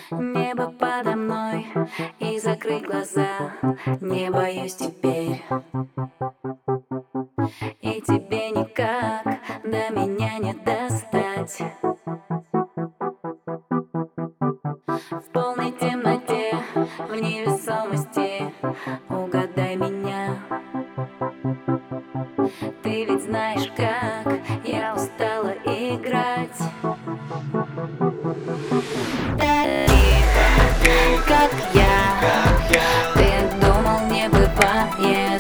Небо подо мной, и закрыть глаза не боюсь теперь. И тебе никак до меня не достать. В полной темноте, в невесомости угадай меня. Ты ведь знаешь, как я устала играть. Таких, как я, ты думал, не бывает.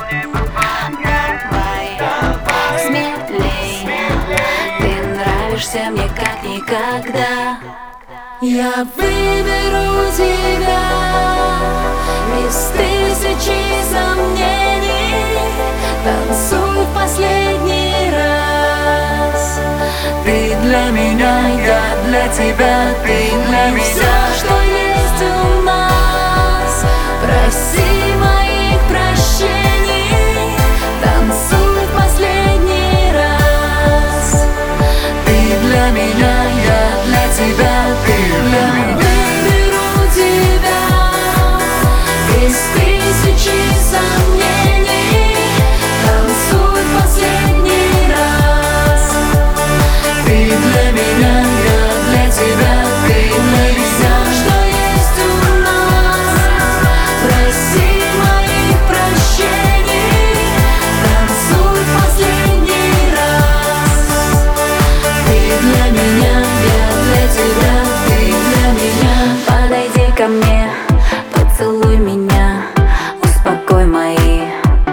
Давай, смелей, ты нравишься мне как никогда. Я выберу тебя из тысячи сомнений. Танцуй в последний раз. Ты для меня, я для тебя, ты для меня. Все, что есть у нас, проси моих прощений. Танцуй в последний раз. Ты для меня, я для тебя, ты для меня. Выберу тебя из тысячи сомнений. Танцуй в последний раз. Ты для меня, я для тебя, ты для меня. Что есть у нас, проси моих прощений. Танцуй в последний раз. Ты для меня, я для тебя, ты для меня. Подойди ко мне, поцелуй меня, успокой мои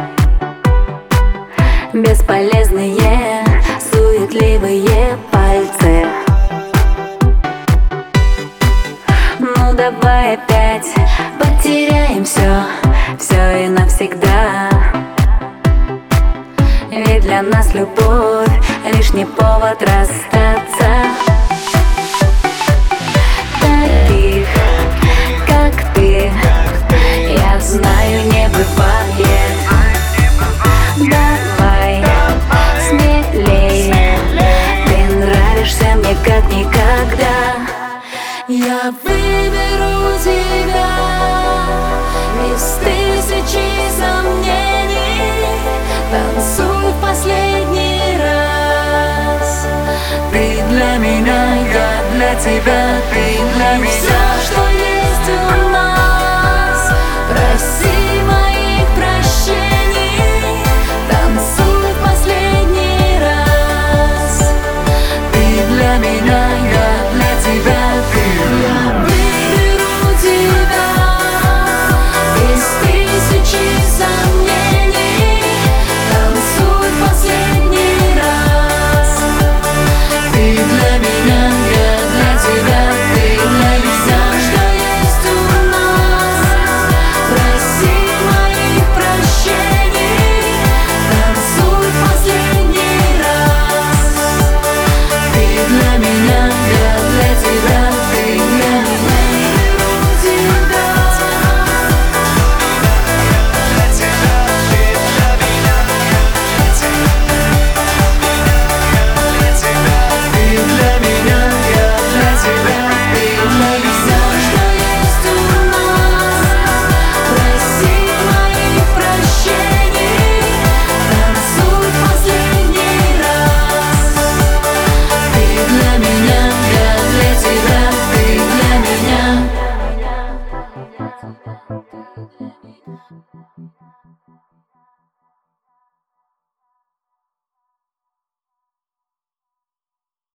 бесполезные, суетливые пальцы. Ну давай опять потеряем все и навсегда. Ведь для нас любовь лишний повод расстаться. Таких, как ты, я знаю, не бывает. Давай, смелей, ты нравишься мне как никогда. Я выберу тебя из тысячи сомнений. Танцуй в последний раз. Ты для меня, я для тебя, ты для меня. Все, что